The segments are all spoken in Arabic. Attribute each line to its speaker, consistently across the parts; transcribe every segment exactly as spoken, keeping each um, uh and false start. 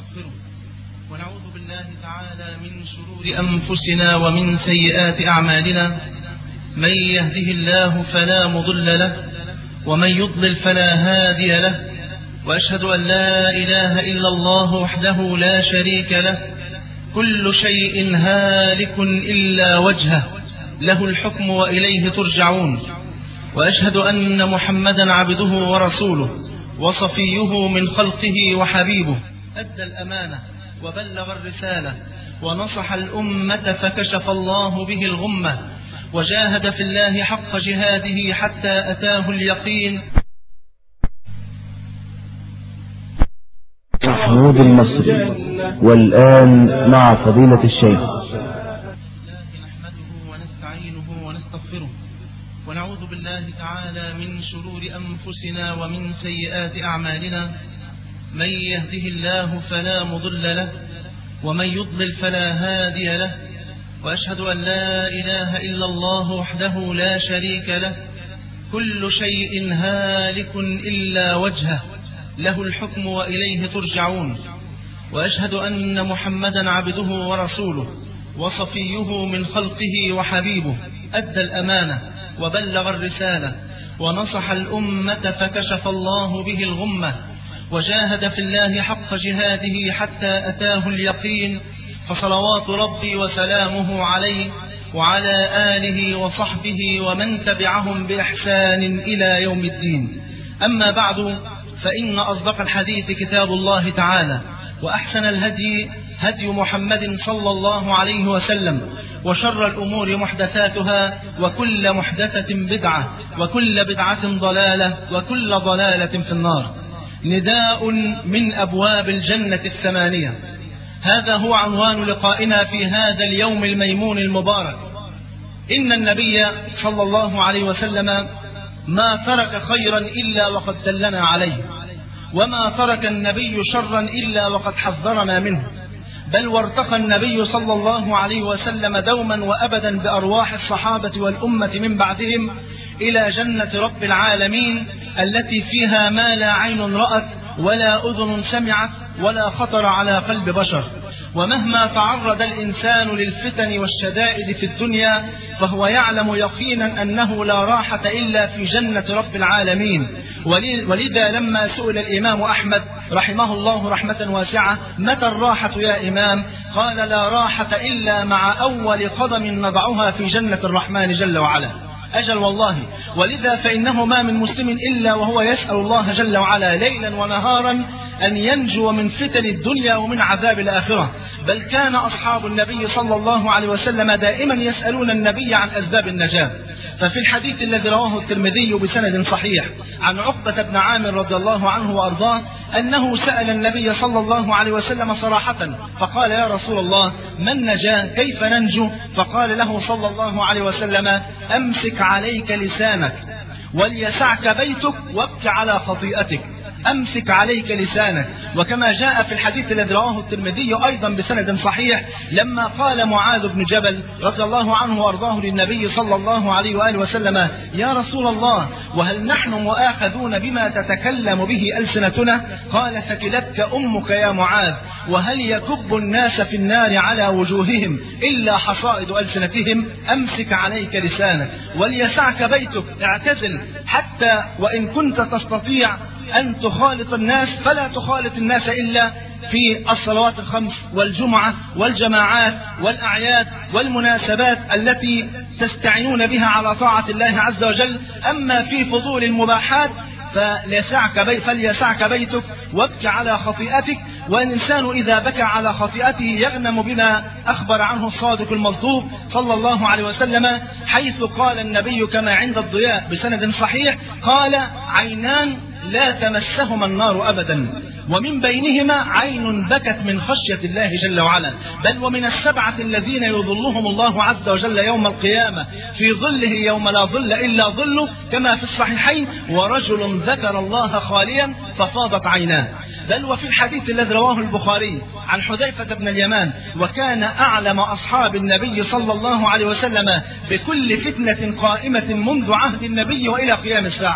Speaker 1: ونستغفره ونعوذ بالله تعالى من شرور أنفسنا ومن سيئات أعمالنا. من يهده الله فلا مضل له ومن يضلل فلا هادي له، وأشهد أن لا إله إلا الله وحده لا شريك له، كل شيء هالك إلا وجهه، له الحكم وإليه ترجعون. وأشهد أن محمدا عبده ورسوله وصفيه من خلقه وحبيبه، أدى الأمانة وبلغ الرسالة ونصح الأمة فكشف الله به الغمة، وجاهد في الله حق جهاده حتى أتاه اليقين.
Speaker 2: محمود المصري. والآن مع فضيلة الشيخ.
Speaker 1: نحمده ونستعينه ونستغفره ونعوذ بالله تعالى من شرور أنفسنا ومن سيئات أعمالنا. من يهده الله فلا مضل له ومن يضلل فلا هادي له، وأشهد أن لا إله إلا الله وحده لا شريك له، كل شيء هالك إلا وجهه، له الحكم وإليه ترجعون. وأشهد أن محمدا عبده ورسوله وصفيه من خلقه وحبيبه، أدى الأمانة وبلغ الرسالة ونصح الأمة فكشف الله به الغمة، وجاهد في الله حق جهاده حتى أتاه اليقين. فصلوات ربي وسلامه عليه وعلى آله وصحبه ومن تبعهم بإحسان إلى يوم الدين. أما بعد، فإن أصدق الحديث كتاب الله تعالى، وأحسن الهدي هدي محمد صلى الله عليه وسلم، وشر الأمور محدثاتها، وكل محدثة بدعة، وكل بدعة ضلالة، وكل ضلالة في النار. نداء من أبواب الجنة الثمانية، هذا هو عنوان لقائنا في هذا اليوم الميمون المبارك. إن النبي صلى الله عليه وسلم ما ترك خيرا إلا وقد دلنا عليه، وما ترك النبي شرا إلا وقد حذرنا منه، بل وارتقى النبي صلى الله عليه وسلم دوما وأبدا بأرواح الصحابة والأمة من بعدهم إلى جنة رب العالمين، التي فيها ما لا عين رأت ولا أذن سمعت ولا خطر على قلب بشر. ومهما تعرض الإنسان للفتن والشدائد في الدنيا فهو يعلم يقينا أنه لا راحة إلا في جنة رب العالمين. ولذا لما سئل الإمام أحمد رحمه الله رحمة واسعة: متى الراحة يا إمام؟ قال: لا راحة إلا مع أول قدم نضعها في جنة الرحمن جل وعلا. أجل والله. ولذا فإنه ما من مسلم إلا وهو يسأل الله جل وعلا ليلا ونهارا أن ينجو من فتن الدنيا ومن عذاب الآخرة. بل كان أصحاب النبي صلى الله عليه وسلم دائما يسألون النبي عن أسباب النجاة. ففي الحديث الذي رواه الترمذي بسند صحيح عن عقبة بن عامر رضي الله عنه وأرضاه أنه سأل النبي صلى الله عليه وسلم صراحة فقال: يا رسول الله، ما النجاة؟ كيف ننجو؟ فقال له صلى الله عليه وسلم: أمسك عليك لسانك وليسعك بيتك وابك على خطيئتك. أمسك عليك لسانك. وكما جاء في الحديث الذي رواه الترمذي أيضا بسند صحيح لما قال معاذ بن جبل رضي الله عنه وأرضاه للنبي صلى الله عليه وآله وسلم: يا رسول الله، وهل نحن مؤاخذون بما تتكلم به ألسنتنا؟ قال: ثكلتك أمك يا معاذ، وهل يكب الناس في النار على وجوههم إلا حصائد ألسنتهم؟ أمسك عليك لسانك وليسعك بيتك. اعتزل، حتى وإن كنت تستطيع أن تخالط الناس فلا تخالط الناس إلا في الصلوات الخمس والجمعة والجماعات والأعياد والمناسبات التي تستعينون بها على طاعة الله عز وجل. أما في فضول المباحات فليسعك بي فليسعك بيتك وابك على خطيئتك. والإنسان إذا بكى على خطيئته يغنم بما أخبر عنه الصادق المصدوق صلى الله عليه وسلم، حيث قال النبي كما عند الضياء بسند صحيح: قال: عينان لا تمسهما النار أبدا، ومن بينهما عين بكت من خشية الله جل وعلا. بل ومن السبعة الذين يظلهم الله عز وجل يوم القيامة في ظله يوم لا ظل إلا ظله، كما في الصحيحين: ورجل ذكر الله خاليا ففاضت عيناه. بل وفي الحديث الذي رواه البخاري عن حذيفة بن اليمان: وكان أعلم أصحاب النبي صلى الله عليه وسلم بكل فتنة قائمة منذ عهد النبي وإلى قيام الساعة.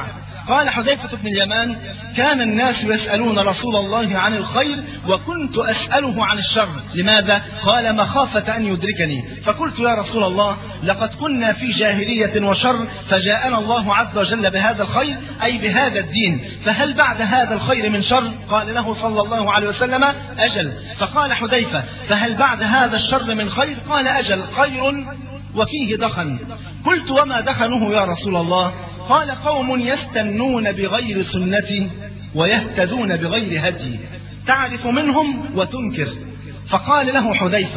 Speaker 1: قال حذيفة بن اليمان: كان الناس يسألون رسول الله عن الخير وكنت أسأله عن الشر. لماذا؟ قال: مخافة أن يدركني. فقلت: يا رسول الله، لقد كنا في جاهلية وشر، فجاءنا الله عز وجل بهذا الخير، أي بهذا الدين، فهل بعد هذا الخير من شر؟ قال له صلى الله عليه وسلم: أجل. فقال حذيفة: فهل بعد هذا الشر من خير؟ قال: أجل، خير وفيه دخن. قلت: وما دخنه يا رسول الله؟ قال: قوم يستنون بغير سنتي ويهتدون بغير هدي، تعرف منهم وتنكر. فقال له حذيفة: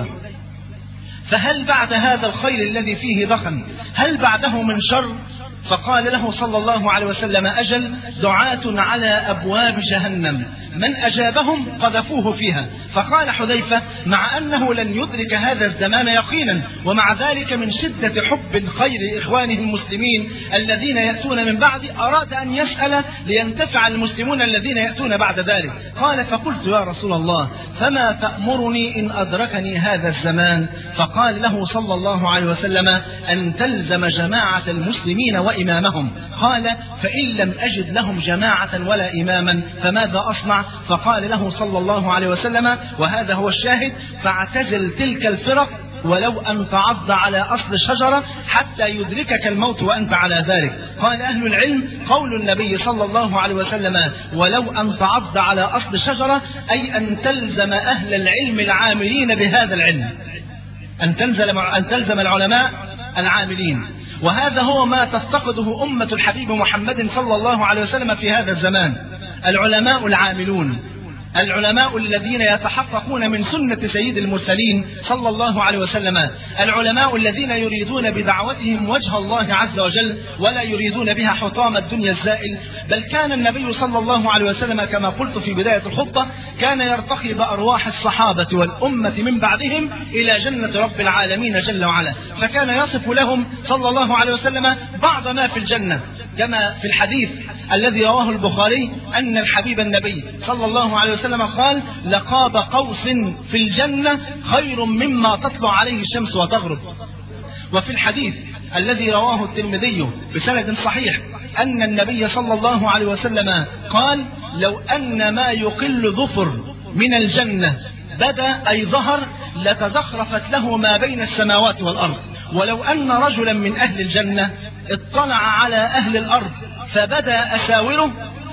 Speaker 1: فهل بعد هذا الخير الذي فيه دخن هل بعده من شر؟ فقال له صلى الله عليه وسلم: أجل، دعاة على أبواب جهنم، من أجابهم قذفوه فيها. فقال حذيفة: مع أنه لن يدرك هذا الزمان يقينا، ومع ذلك من شدة حب الخير لإخوانه المسلمين الذين يأتون من بعد أراد أن يسأل لينتفع المسلمون الذين يأتون بعد ذلك. قال: فقلت: يا رسول الله، فما تأمرني إن أدركني هذا الزمان؟ فقال له صلى الله عليه وسلم: أن تلزم جماعة المسلمين وإمامهم. قال: فإن لم أجد لهم جماعة ولا إماما فماذا أصنع؟ فقال له صلى الله عليه وسلم، وهذا هو الشاهد: فاعتزل تلك الفرق ولو أن تعض على أصل شجرة حتى يدركك الموت وأنت على ذلك. قال أهل العلم: قول النبي صلى الله عليه وسلم ولو أن تعض على أصل شجرة، أي أن تلزم أهل العلم العاملين بهذا العلم، أن تلزم, أن تلزم العلماء العاملين. وهذا هو ما تفتقده أمة الحبيب محمد صلى الله عليه وسلم في هذا الزمان، العلماء العاملون، العلماء الذين يتحققون من سنة سيد المرسلين صلى الله عليه وسلم، العلماء الذين يريدون بدعوتهم وجه الله عز وجل ولا يريدون بها حطام الدنيا الزائل. بل كان النبي صلى الله عليه وسلم كما قلت في بداية الخطبة كان يرتقي بأرواح الصحابة والأمة من بعدهم إلى جنة رب العالمين جل وعلا، فكان يصف لهم صلى الله عليه وسلم بعض ما في الجنة، كما في الحديث الذي رواه البخاري أن الحبيب النبي صلى الله عليه وسلم قال: لقاب قوس في الجنة خير مما تطلع عليه الشمس وتغرب. وفي الحديث الذي رواه الترمذي بسند صحيح أن النبي صلى الله عليه وسلم قال: لو أن ما يقل ظفر من الجنة بدا أي ظهر لتزخرفت له ما بين السماوات والأرض، ولو أن رجلا من أهل الجنة اطلع على أهل الأرض فبدا أساوره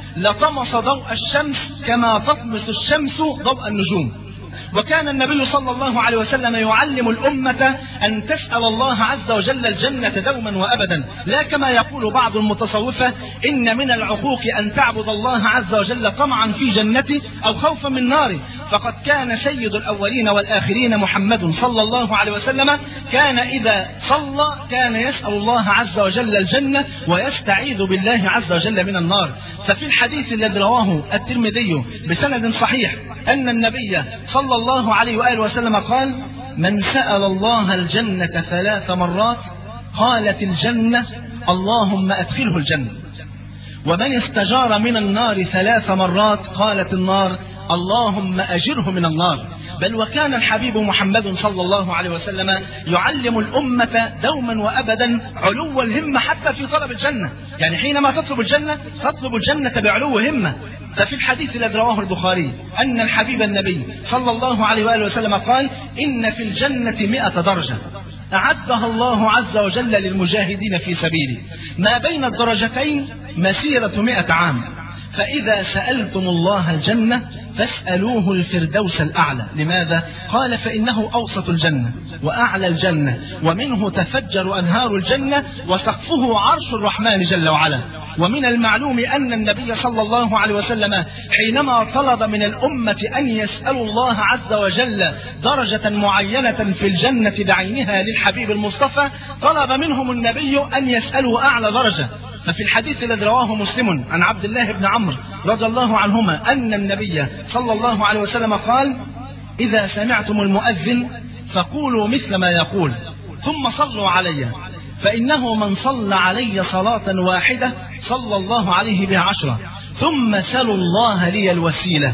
Speaker 1: لطمس ضوء الشمس كما تطمس الشمس ضوء النجوم. وكان النبي صلى الله عليه وسلم يعلم الأمة أن تسأل الله عز وجل الجنة دوما وأبدا، لا كما يقول بعض المتصوفة إن من العقوق أن تعبد الله عز وجل طمعا في جنته أو خوفا من ناره. فقد كان سيد الأولين والآخرين محمد صلى الله عليه وسلم كان إذا صلى كان يسأل الله عز وجل الجنة ويستعيذ بالله عز وجل من النار. ففي الحديث الذي رواه الترمذي بسند صحيح أن النبي صلى الله عليه وآله وسلم قال: من سأل الله الجنة ثلاث مرات قالت الجنة اللهم أدخله الجنة، ومن استجار من النار ثلاث مرات قالت النار اللهم أجره من النار. بل وكان الحبيب محمد صلى الله عليه وسلم يعلم الأمة دوما وأبدا علو الهمة حتى في طلب الجنة، يعني حينما تطلب الجنة تطلب الجنة بعلو همة. ففي الحديث الذي رواه البخاري أن الحبيب النبي صلى الله عليه وآله وسلم قال: إن في الجنة مئة درجة أعدها الله عز وجل للمجاهدين في سبيله، ما بين الدرجتين مسيرة مئة عام، فإذا سألتم الله الجنة فاسألوه الفردوس الأعلى. لماذا؟ قال: فإنه أوسط الجنة وأعلى الجنة، ومنه تفجر أنهار الجنة، وسقفه عرش الرحمن جل وعلا. ومن المعلوم أن النبي صلى الله عليه وسلم حينما طلب من الأمة أن يسألوا الله عز وجل درجة معينة في الجنة بعينها للحبيب المصطفى، طلب منهم النبي أن يسألوا أعلى درجة. ففي الحديث الذي رواه مسلم عن عبد الله بن عمرو رضي الله عنهما أن النبي صلى الله عليه وسلم قال: إذا سمعتم المؤذن فقولوا مثل ما يقول ثم صلوا علي، فإنه من صلى علي صلاة واحدة صلى الله عليه بها عشرة، ثم سلوا الله لي الوسيلة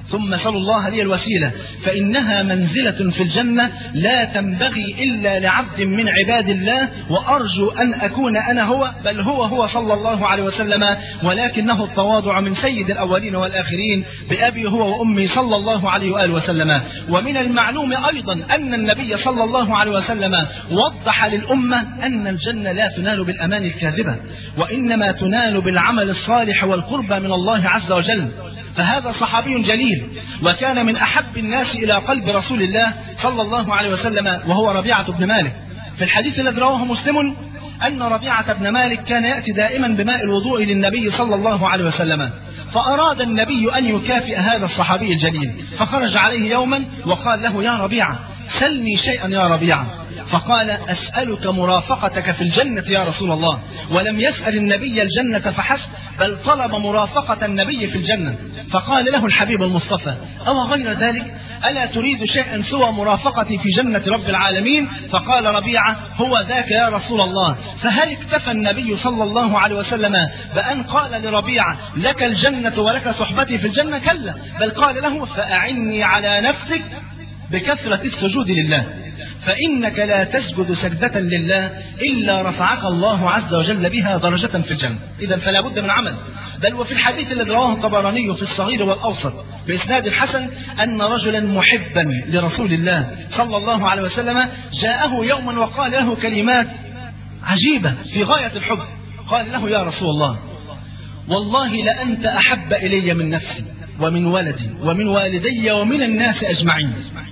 Speaker 1: ثم سلوا الله لي الوسيلة فإنها منزلة في الجنة لا تنبغي إلا لعبد من عباد الله، وأرجو أن أكون أنا هو، بل هو هو صلى الله عليه وسلم، ولكنه التواضع من سيد الأولين والآخرين بأبي هو وأمي صلى الله عليه وآله وسلم. ومن المعلوم أيضا أن النبي صلى الله عليه وسلم وضح للأمة أن الجنة لا تنال بالأمان الكاذبة، وإنما تنال بالعمل الصالح والقربى من الله عز وجل. فهذا صحابي جليل وكان من أحب الناس إلى قلب رسول الله صلى الله عليه وسلم، وهو ربيعة بن مالك. في الحديث الذي رواه مسلم أن ربيعة بن مالك كان يأتي دائما بماء الوضوء للنبي صلى الله عليه وسلم، فأراد النبي أن يكافئ هذا الصحابي الجليل، فخرج عليه يوما وقال له: يا ربيعة سلني شيئا يا ربيعة. فقال: أسألك مرافقتك في الجنة يا رسول الله. ولم يسأل النبي الجنة فحسب، بل طلب مرافقة النبي في الجنة. فقال له الحبيب المصطفى: أو غير ذلك؟ ألا تريد شيئا سوى مرافقتي في جنة رب العالمين؟ فقال ربيعة: هو ذاك يا رسول الله. فهل اكتفى النبي صلى الله عليه وسلم بأن قال لربيعة: لك الجنة ولك صحبتي في الجنة؟ كلا، بل قال له: فأعني على نفسك بكثرة السجود لله، فإنك لا تسجد سجدة لله إلا رفعك الله عز وجل بها درجة في الجنة. إذا فلا بد من عمل. بل وفي الحديث الذي رواه الطبراني في الصغير والأوسط بإسناد حسن أن رجلا محبا لرسول الله صلى الله عليه وسلم جاءه يوما وقال له كلمات عجيبة في غاية الحب. قال له: يا رسول الله، والله لأنت أحب إلي من نفسي ومن ولدي ومن والدي ومن الناس أجمعين،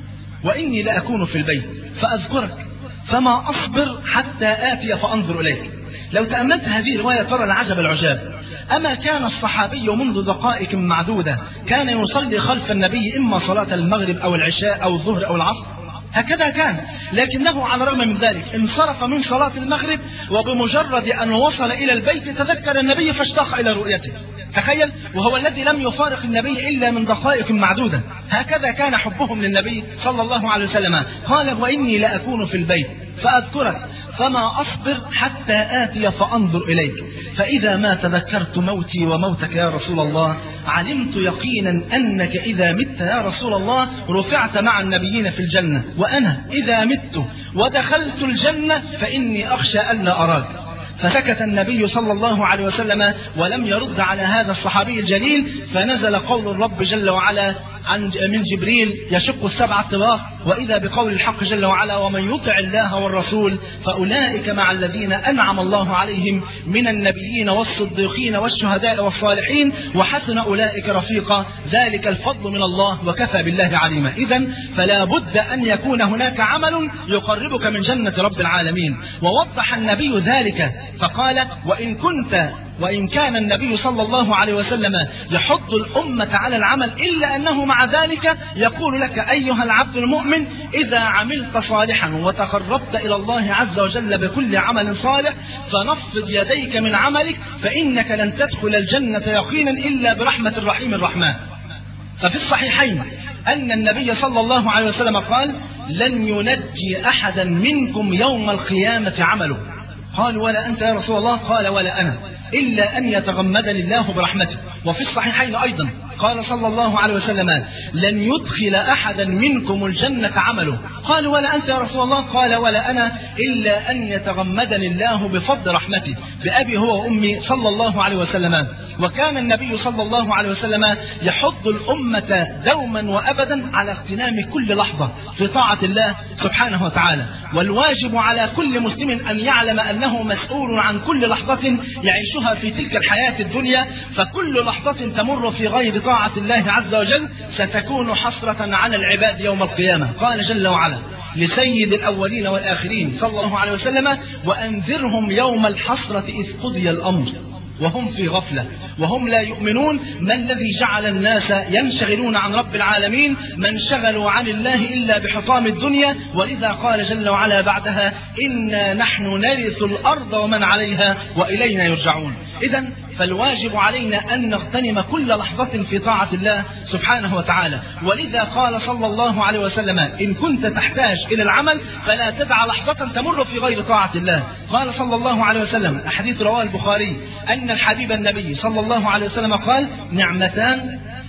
Speaker 1: وإني لأكون في البيت فأذكرك فما أصبر حتى آتي فأنظر إليك. لو تأملت هذه الرواية ترى العجب العجاب. أما كان الصحابي منذ دقائق معدودة كان يصلي خلف النبي إما صلاة المغرب أو العشاء أو الظهر أو العصر، هكذا كان، لكنه على الرغم من ذلك انصرف من صلاة المغرب، وبمجرد أن وصل إلى البيت تذكر النبي فاشتاق إلى رؤيته. تخيل، وهو الذي لم يفارق النبي إلا من دقائق معدودة. هكذا كان حبهم للنبي صلى الله عليه وسلم. قال: وإني لأكون في البيت فأذكرك فما أصبر حتى آتي فأنظر إليك، فإذا ما تذكرت موتي وموتك يا رسول الله علمت يقينا أنك إذا مت يا رسول الله رفعت مع النبيين في الجنة، وأنا إذا مت ودخلت الجنة فإني أخشى أن لا أراك. فسكت النبي صلى الله عليه وسلم ولم يرد على هذا الصحابي الجليل، فنزل قول الرب جل وعلا عن من جبريل يشق السبع الطباق، وإذا بقول الحق جل وعلا: ومن يطع الله والرسول فأولئك مع الذين أنعم الله عليهم من النبيين والصديقين والشهداء والصالحين وحسن أولئك رفيقا، ذلك الفضل من الله وكفى بالله عليما. إذن فلا بد أن يكون هناك عمل يقربك من جنة رب العالمين. ووضح النبي ذلك فقال: وإن كنت وإن كان النبي صلى الله عليه وسلم يحض الأمة على العمل، إلا أنه مع ذلك يقول لك أيها العبد المؤمن: إذا عملت صالحا وتقربت إلى الله عز وجل بكل عمل صالح فنفض يديك من عملك، فإنك لن تدخل الجنة يقينا إلا برحمة الرحيم الرحمن. ففي الصحيحين أن النبي صلى الله عليه وسلم قال: لن ينجي أحدا منكم يوم القيامة عمله. قال: ولا أنت يا رسول الله؟ قال: ولا أنا، إلا أن يتغمدني الله برحمته. وفي الصحيحين أيضا قال صلى الله عليه وسلم: لن يدخل أحدا منكم الجنة عمله. قال: ولا أنت يا رسول الله؟ قال: ولا أنا، إلا أن يتغمدني الله بفضل رحمته بأبي هو وأمي صلى الله عليه وسلم. وكان النبي صلى الله عليه وسلم يحض الأمة دوما وأبدا على اغتنام كل لحظة في طاعة الله سبحانه وتعالى. والواجب على كل مسلم أن يعلم أنه مسؤول عن كل لحظة يعيشها في تلك الحياة الدنيا، فكل لحظة تمر في غير طاعة الله عز وجل ستكون حسرة على العباد يوم القيامة. قال جل وعلا لسيد الأولين والآخرين صلى الله عليه وسلم: وأنذرهم يوم الحسرة إذ قضي الأمر وهم في غفلة وهم لا يؤمنون، ما الذي جعل الناس ينشغلون عن رب العالمين؟ ما انشغلوا عن الله إلا بحطام الدنيا. ولذا قال جل وعلا بعدها: إنا نحن نرث الأرض ومن عليها وإلينا يرجعون. إذن فالواجب علينا أن نغتنم كل لحظة في طاعة الله سبحانه وتعالى. ولذا قال صلى الله عليه وسلم: إن كنت تحتاج إلى العمل فلا تدع لحظة تمر في غير طاعة الله. قال صلى الله عليه وسلم، حديث رواه البخاري، أن الحبيب النبي صلى الله عليه وسلم قال: نعمتان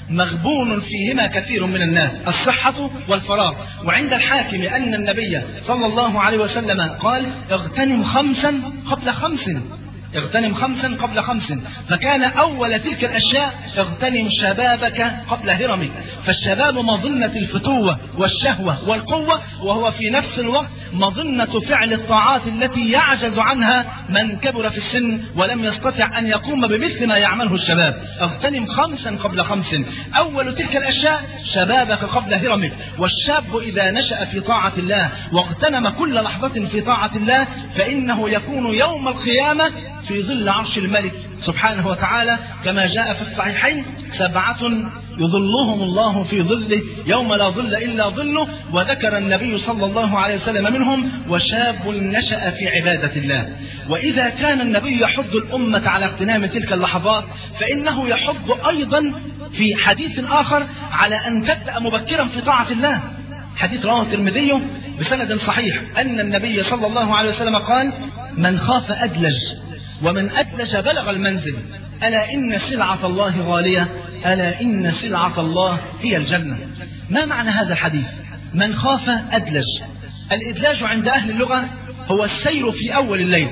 Speaker 1: مغبون فيهما كثير من الناس، الصحة والفراغ. وعند الحاكم أن النبي صلى الله عليه وسلم قال اغتنم خمسا قبل خمس، اغتنم خمسا قبل خمس، فكان أول تلك الأشياء اغتنم شبابك قبل هرمك. فالشباب مظنة الفتوة والشهوة والقوة، وهو في نفس الوقت مظنة فعل الطاعات التي يعجز عنها من كبر في السن ولم يستطع أن يقوم بمثل ما يعمله الشباب. اغتنم خمسا قبل خمس، أول تلك الأشياء شبابك قبل هرمك. والشاب إذا نشأ في طاعة الله واغتنم كل لحظة في طاعة الله فإنه يكون يوم القيامة في ظل عرش الملك سبحانه وتعالى، كما جاء في الصحيحين سبعة يظلهم الله في ظله يوم لا ظل إلا ظله. وذكر النبي صلى الله عليه وسلم منهم وشاب نشأ في عبادة الله. وإذا كان النبي يحض الأمة على اغتنام تلك اللحظات فإنه يحض أيضا في حديث آخر على أن تبدأ مبكرا في طاعة الله. حديث رواه الترمذي بسند صحيح أن النبي صلى الله عليه وسلم قال من خاف أدلج ومن أدلج بلغ المنزل، ألا إن سلعة الله غالية، ألا إن سلعة الله هي الجنة. ما معنى هذا الحديث؟ من خاف أدلج. الإدلاج عند أهل اللغة هو السير في أول الليل.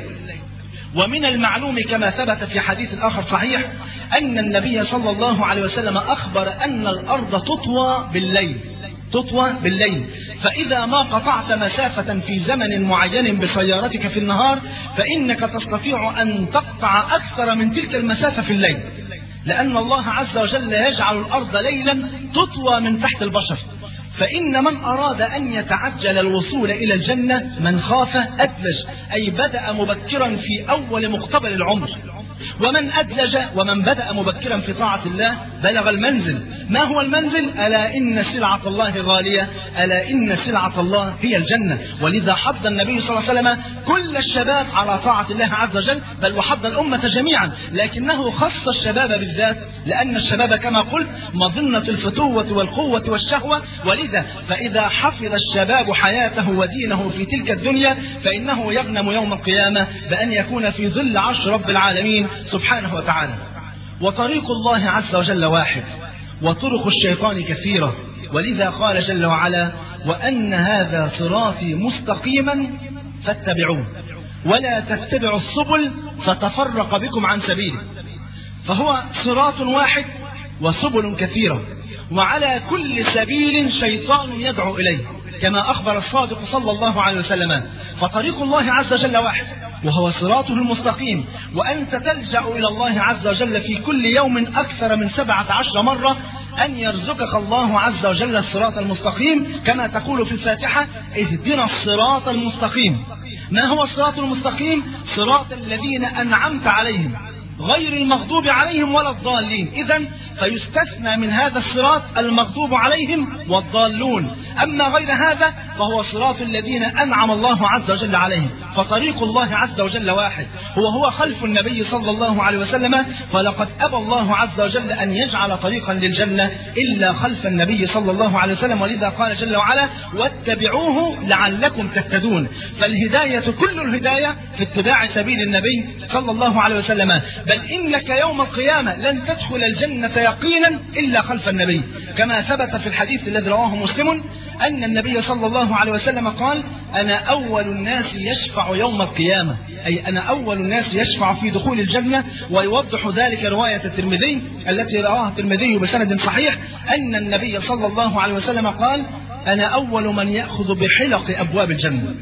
Speaker 1: ومن المعلوم كما ثبت في حديث آخر صحيح أن النبي صلى الله عليه وسلم أخبر أن الأرض تطوى بالليل، تطوى بالليل. فإذا ما قطعت مسافة في زمن معين بسيارتك في النهار فإنك تستطيع أن تقطع أكثر من تلك المسافة في الليل، لأن الله عز وجل يجعل الأرض ليلا تطوى من تحت البشر. فإن من أراد أن يتعجل الوصول إلى الجنة من خاف أدلج، أي بدأ مبكرا في أول مقتبل العمر. ومن أدلج ومن بدأ مبكرا في طاعة الله بلغ المنزل. ما هو المنزل؟ ألا إن سلعة الله غالية، ألا إن سلعة الله هي الجنة. ولذا حض النبي صلى الله عليه وسلم كل الشباب على طاعة الله عز وجل، بل وحض الأمة جميعا، لكنه خص الشباب بالذات لأن الشباب كما قلت مظنة الفتوة والقوة والشهوة. ولذا فإذا حفظ الشباب حياته ودينه في تلك الدنيا فإنه يغنم يوم القيامة بأن يكون في ظل عرش رب العالمين سبحانه وتعالى. وطريق الله عز وجل واحد وطرق الشيطان كثيرة، ولذا قال جل وعلا وأن هذا صراطي مستقيما فاتبعوه ولا تتبعوا السبل فتفرق بكم عن سبيله. فهو صراط واحد وسبل كثيرة، وعلى كل سبيل شيطان يدعو إليه كما أخبر الصادق صلى الله عليه وسلم. فطريق الله عز وجل واحد وهو صراطه المستقيم، وأنت تلجأ إلى الله عز وجل في كل يوم أكثر من سبعة عشر مرة أن يرزقك الله عز وجل الصراط المستقيم، كما تقول في الفاتحة اهدنا الصراط المستقيم. ما هو الصراط المستقيم؟ صراط الذين أنعمت عليهم غير المغضوب عليهم ولا الضالين. إذن فيستثنى من هذا الصراط المغضوب عليهم والضالون، أما غير هذا فهو صراط الذين أنعم الله عز وجل عليهم. فطريق الله عز وجل واحد هو هو خلف النبي صلى الله عليه وسلم. فلقد أبى الله عز وجل أن يجعل طريقا للجنة إلا خلف النبي صلى الله عليه وسلم، ولذا قال جل وعلا واتبعوه لعلكم تهتدون. فالهداية كل الهداية في اتباع سبيل النبي صلى الله عليه وسلم، بل إنك يوم القيامة لن تدخل الجنة يقينا إلا خلف النبي، كما ثبت في الحديث الذي رواه مسلم أن النبي صلى الله عليه وسلم قال أنا أول الناس يشفع يوم القيامة، أي أنا أول الناس يشفع في دخول الجنة. ويوضح ذلك رواية الترمذي التي رواها الترمذي بسند صحيح أن النبي صلى الله عليه وسلم قال أنا أول من يأخذ بحلق أبواب الجنة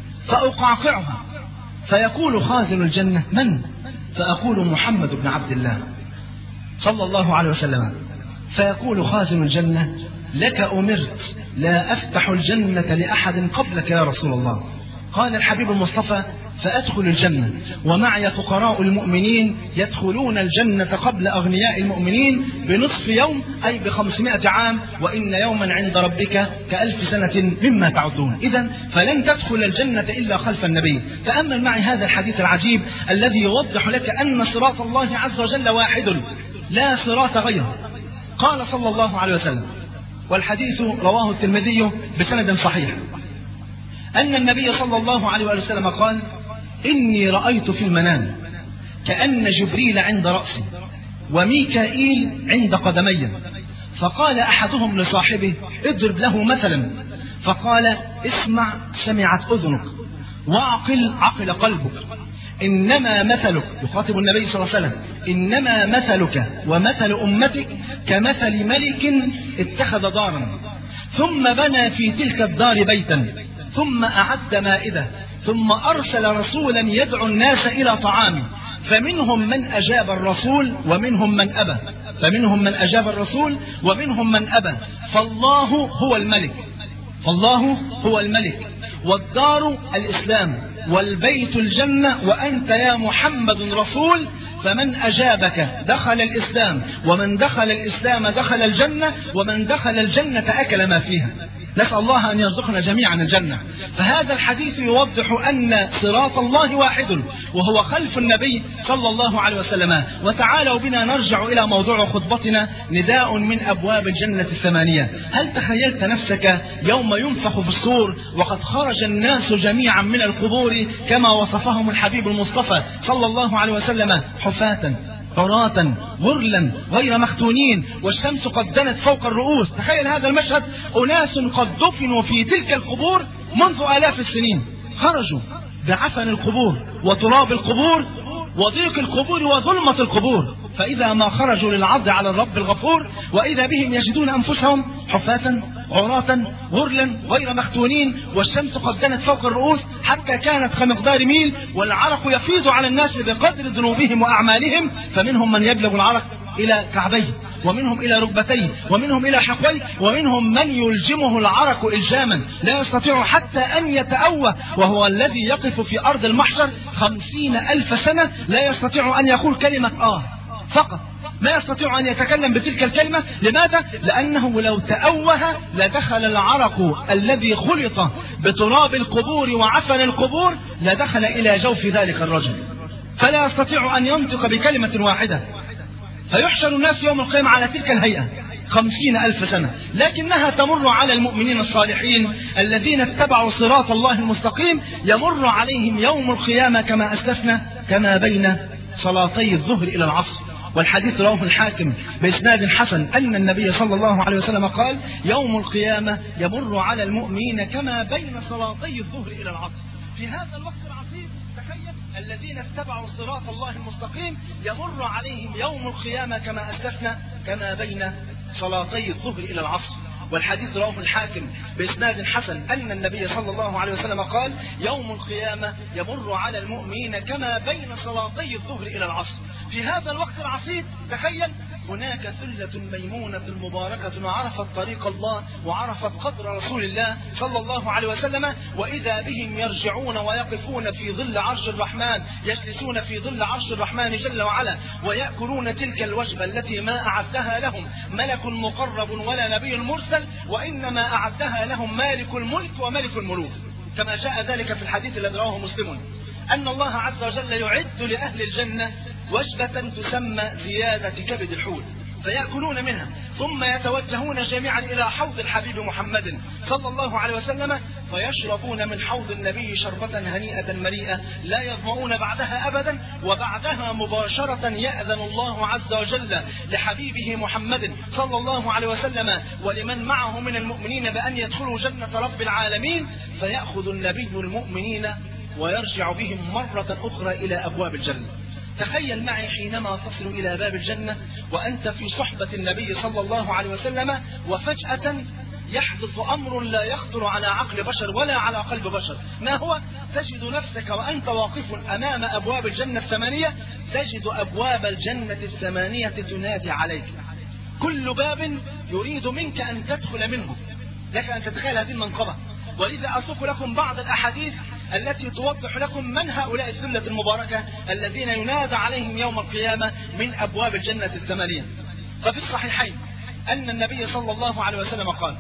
Speaker 1: فأقعقعها، فيقول خازن الجنة من؟ فأقول محمد بن عبد الله صلى الله عليه وسلم. فيقول خازن الجنة لك أمرت لا أفتح الجنة لأحد قبلك يا رسول الله. قال الحبيب المصطفى فأدخل الجنة ومعي فقراء المؤمنين يدخلون الجنة قبل أغنياء المؤمنين بنصف يوم، أي بخمسمائة عام، وإن يوما عند ربك كألف سنة مما تعدون. إذن فلن تدخل الجنة إلا خلف النبي. تأمل معي هذا الحديث العجيب الذي يوضح لك أن صراط الله عز وجل واحد لا صراط غيره. قال صلى الله عليه وسلم، والحديث رواه الترمذي بسند صحيح، أن النبي صلى الله عليه وسلم قال إني رأيت في المنام كأن جبريل عند رأسي وميكائيل عند قدمي، فقال أحدهم لصاحبه اضرب له مثلا، فقال اسمع سمعت أذنك وعقل عقل قلبك، إنما مثلك، يخاطب النبي صلى الله عليه وسلم، إنما مثلك ومثل أمتك كمثل ملك اتخذ دارا ثم بنى في تلك الدار بيتا ثم أعد مائدة ثم أرسل رسولا يدعو الناس إلى طعامه، فمنهم من أجاب الرسول ومنهم من أبى، فمنهم من أجاب الرسول ومنهم من أبى، فالله هو الملك، فالله هو الملك، والدار الإسلام، والبيت الجنة، وأنت يا محمد رسول، فمن أجابك دخل الإسلام، ومن دخل الإسلام دخل الجنة، ومن دخل الجنة أكل ما فيها. نسأل الله أن يرزقنا جميعا الجنة. فهذا الحديث يوضح أن صراط الله واحد وهو خلف النبي صلى الله عليه وسلم. وتعالوا بنا نرجع إلى موضوع خطبتنا، نداء من أبواب الجنة الثمانية. هل تخيلت نفسك يوم ينفخ في الصور وقد خرج الناس جميعا من القبور كما وصفهم الحبيب المصطفى صلى الله عليه وسلم حفاة عراة غرلا غير مختونين، والشمس قد دنت فوق الرؤوس؟ تخيل هذا المشهد، أناس قد دفنوا في تلك القبور منذ آلاف السنين، خرجوا بعفن القبور وتراب القبور وضيق القبور وظلمة القبور، فإذا ما خرجوا للعرض على الرب الغفور وإذا بهم يجدون أنفسهم حفاة عراة غرلا غير مختونين، والشمس قد دنت فوق الرؤوس حتى كانت كمقدار ميل، والعرق يفيض على الناس بقدر ذنوبهم وأعمالهم، فمنهم من يبلغ العرق إلى كعبيه، ومنهم إلى ركبتيه، ومنهم إلى حقويه، ومنهم من يلجمه العرق إلجاما لا يستطيع حتى أن يتأوه، وهو الذي يقف في أرض المحشر خمسين ألف سنة لا يستطيع أن يقول كلمة آه فقط، ما يستطيع أن يتكلم بتلك الكلمة. لماذا؟ لأنه لو تأوه لدخل العرق الذي خلط بتراب القبور وعفن القبور لدخل إلى جوف ذلك الرجل، فلا يستطيع أن ينطق بكلمة واحدة، فيحشر الناس يوم القيامة على تلك الهيئة خمسين ألف سنة، لكنها تمر على المؤمنين الصالحين الذين اتبعوا صراط الله المستقيم، يمر عليهم يوم القيامة كما أسلفنا كما بين صلاتي الظهر إلى العصر. والحديث رواه الحاكم بإسناد حسن أن النبي صلى الله عليه وسلم قال يوم القيامة يمر على المؤمنين كما بين صلاتي الظهر إلى العصر. في هذا الوقت العصيب تخيل الذين اتبعوا صراط الله المستقيم يمر عليهم يوم القيامة كما أسلفنا كما بين صلاتي الظهر إلى العصر. والحديث رواه الحاكم بإسناد حسن أن النبي صلى الله عليه وسلم قال يوم القيامة يمر على المؤمنين كما بين صلاتي الظهر إلى العصر. في هذا الوقت العصيب تخيل هناك ثلة ميمونة مباركة وعرفت طريق الله وعرفت قدر رسول الله صلى الله عليه وسلم، وإذا بهم يرجعون ويقفون في ظل عرش الرحمن، يجلسون في ظل عرش الرحمن جل وعلا، ويأكلون تلك الوجبة التي ما أعدها لهم ملك مقرب ولا نبي مرسل، وإنما أعدها لهم مالك الملك وملك الملوك، كما جاء ذلك في الحديث الذي رواه مسلم أن الله عز وجل يعد لأهل الجنة وجبة تسمى زيادة كبد الحوت، فيأكلون منها ثم يتوجهون جميعا إلى حوض الحبيب محمد صلى الله عليه وسلم، فيشربون من حوض النبي شربة هنيئة مريئة لا يظمؤون بعدها أبدا، وبعدها مباشرة يأذن الله عز وجل لحبيبه محمد صلى الله عليه وسلم ولمن معه من المؤمنين بأن يدخلوا جنة رب العالمين، فيأخذ النبي المؤمنين ويرجع بهم مرة أخرى إلى أبواب الجنة. تخيل معي حينما تصل إلى باب الجنة وأنت في صحبة النبي صلى الله عليه وسلم، وفجأة يحدث أمر لا يخطر على عقل بشر ولا على قلب بشر. ما هو؟ تجد نفسك وأنت واقف أمام أبواب الجنة الثمانية، تجد أبواب الجنة الثمانية تنادي عليك، كل باب يريد منك أن تدخل منه، لك أن تتخيل هذه المنقبة. ولذا أسوق لكم بعض الأحاديث التي توضح لكم من هؤلاء الثلة المباركة الذين ينادى عليهم يوم القيامة من أبواب الجنة الثمانية. ففي الصحيحين أن النبي صلى الله عليه وسلم قال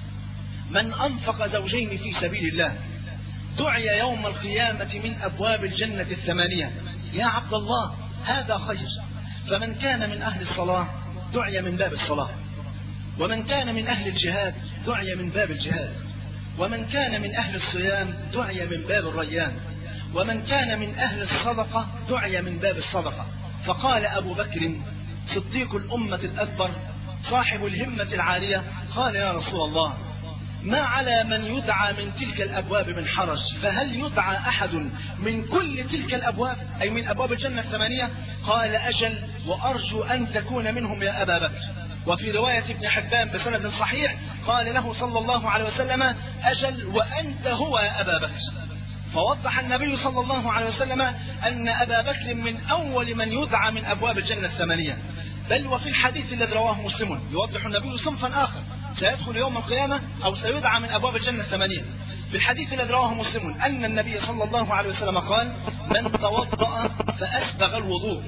Speaker 1: من أنفق زوجين في سبيل الله دعي يوم القيامة من أبواب الجنة الثمانية. يا عبد الله هذا خير. فمن كان من أهل الصلاة دعي من باب الصلاة، ومن كان من أهل الجهاد دعي من باب الجهاد، ومن كان من أهل الصيام دعي من باب الريان، ومن كان من أهل الصدقة دعي من باب الصدقة. فقال أبو بكر صديق الأمة الأكبر
Speaker 3: صاحب الهمة العالية قال يا رسول الله ما على من يدعى من تلك الأبواب من حرج، فهل يدعى أحد من كل تلك الأبواب أي من أبواب الجنة الثمانية؟ قال أجل وأرجو أن تكون منهم يا أبا بكر. وفي رواية ابن حبان بسند صحيح قال له صلى الله عليه وسلم أجل وأنت هو يا أبا بكر. فوضح النبي صلى الله عليه وسلم أن أبا بكر من أول من يدعى من أبواب الجنة الثمانية. بل وفي الحديث الذي رواه مسلم يوضح النبي صنفا آخر سيدخل يوم القيامة أو سيدعى من أبواب الجنة الثمانية. في الحديث الذي رواه مسلم أن النبي صلى الله عليه وسلم قال من توضأ فأسبغ الوضوء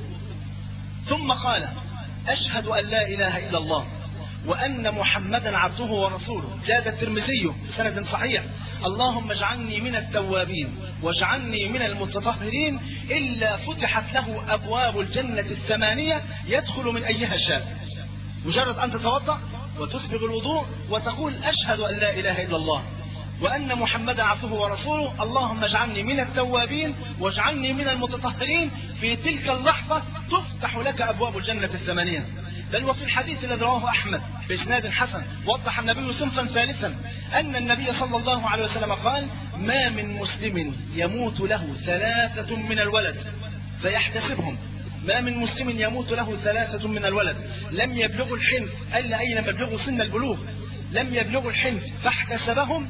Speaker 3: ثم قال أشهد أن لا إله إلا الله وأن محمدا عبده ورسوله، زاد الترمذي بسند صحيح اللهم اجعلني من التوابين واجعلني من المتطهرين، إلا فتحت له أبواب الجنة الثمانية يدخل من أيها شاء. مجرد أن تتوضأ وتسبغ الوضوء وتقول أشهد أن لا إله إلا الله وأن محمدا عبده ورسوله اللهم اجعلني من التوابين واجعلني من المتطهرين، في تلك اللحظة تفتح لك أبواب الجنة الثمانية. بل وفي الحديث الذي رواه أحمد بإسناد حسن وضح النبي صنفا ثالثا أن النبي صلى الله عليه وسلم قال ما من مسلم يموت له ثلاثة من الولد فيحتسبهم، ما من مسلم يموت له ثلاثة من الولد لم يبلغوا الحنث ألا أي لم يبلغوا سن البلوغ لم يبلغوا الحنث فاحتسبهم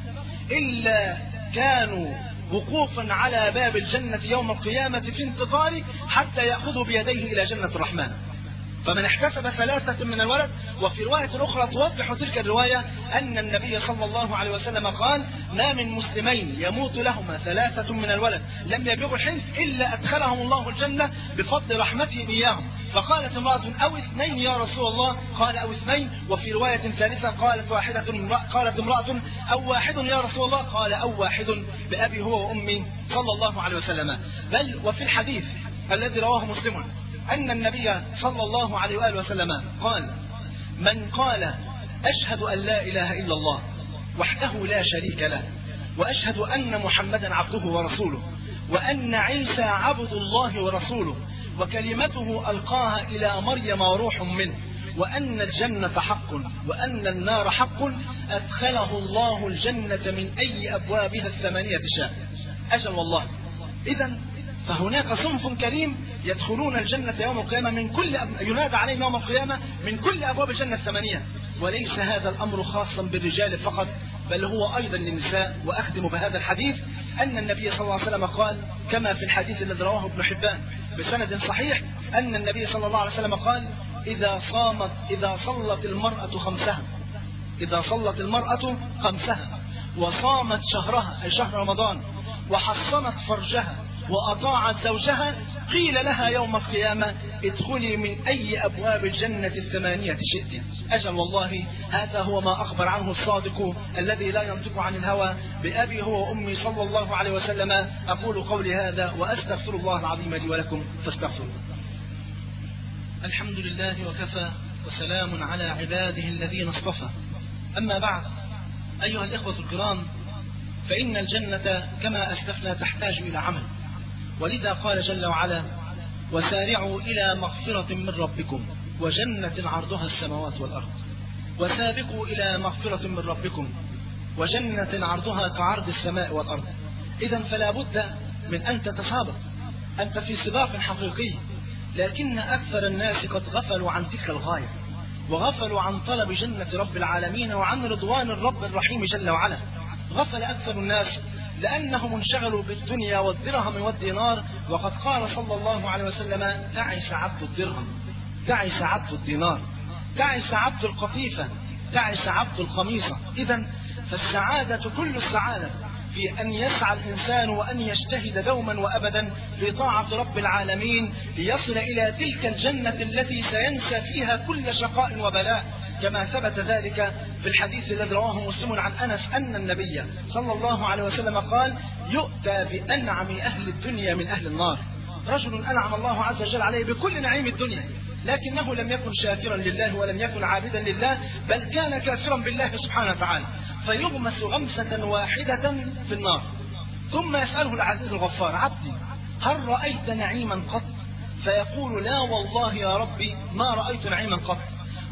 Speaker 3: إلا كانوا وقوفا على باب الجنة يوم القيامة في انتظار حتى يأخذوا بيديه إلى جنة الرحمن. فمن احتسب ثلاثة من الولد. وفي رواية أخرى توضح تلك الرواية أن النبي صلى الله عليه وسلم قال ما من مسلمين يموت لهما ثلاثة من الولد لم يبلغوا الحنث إلا أدخلهم الله الجنة بفضل رحمته إياهم. فقالت امرأة أو اثنين يا رسول الله قال أو اثنين. وفي رواية ثالثة قالت واحدة قالت امرأة أو واحد يا رسول الله قال أو واحد بأبي هو وأمي صلى الله عليه وسلم. بل وفي الحديث الذي رواه مسلم أن النبي صلى الله عليه وآله وسلم قال من قال أشهد أن لا إله إلا الله وحده لا شريك له وأشهد أن محمدا عبده ورسوله وأن عيسى عبد الله ورسوله وكلمته ألقاها إلى مريم وروح منه وأن الجنة حق وأن النار حق أدخله الله الجنة من أي أبوابها الثمانية شاء. أجل والله. إذن فهناك صنف كريم يدخلون الجنة يوم القيامة من كل أب... ينادى عليهم يوم القيامة من كل أبواب الجنة الثمانية. وليس هذا الأمر خاصا بالرجال فقط بل هو أيضا للنساء. وأختم بهذا الحديث أن النبي صلى الله عليه وسلم قال كما في الحديث الذي رواه ابن حبان بسند صحيح أن النبي صلى الله عليه وسلم قال إذا صامت إذا صلت المرأة خمسها إذا صلت المرأة خمسها وصامت شهرها أي شهر رمضان وحصنت فرجها وأطاعت زوجها قيل لها يوم القيامة ادخلي من أي أبواب الجنة الثمانية شئت. أجل والله هذا هو ما أخبر عنه الصادق الذي لا ينطق عن الهوى بأبي هو وأمي صلى الله عليه وسلم. أقول قولي هذا وأستغفر الله العظيم لي ولكم فاستغفروا.
Speaker 1: الحمد لله وكفى وسلام على عباده الذين اصطفى. أما بعد أيها الإخوة الكرام فإن الجنة كما أسلفنا تحتاج إلى عمل، ولذا قال جل وعلا وسارعوا إلى مغفرة من ربكم وجنة عرضها السماوات والأرض وسابقوا إلى مغفرة من ربكم وجنة عرضها كعرض السماء والأرض. إذن فلا بد من أن تتسابق، أنت في سباق حقيقي، لكن أكثر الناس قد غفلوا عن تلك الغاية وغفلوا عن طلب جنة رب العالمين وعن رضوان الرب الرحيم جل وعلا. غفل أكثر الناس لأنهم انشغلوا بالدنيا والدرهم والدينار، وقد قال صلى الله عليه وسلم تعس عبد الدرهم تعس عبد الدينار تعس عبد القطيفة تعس عبد الخميصة. إذن فالسعادة كل السعادة في أن يسعى الإنسان وأن يجتهد دوما وأبدا في طاعة رب العالمين ليصل إلى تلك الجنة التي سينسى فيها كل شقاء وبلاء، كما ثبت ذلك في الحديث الذي رواه مسلم عن أنس أن النبي صلى الله عليه وسلم قال يؤتى بأنعم أهل الدنيا من أهل النار، رجل أنعم الله عز وجل عليه بكل نعيم الدنيا لكنه لم يكن شاكرا لله ولم يكن عابدا لله بل كان كافرا بالله سبحانه وتعالى، فيغمس غمسة واحدة في النار ثم يسأله العزيز الغفار عبدي هل رأيت نعيما قط؟ فيقول لا والله يا ربي ما رأيت نعيما قط.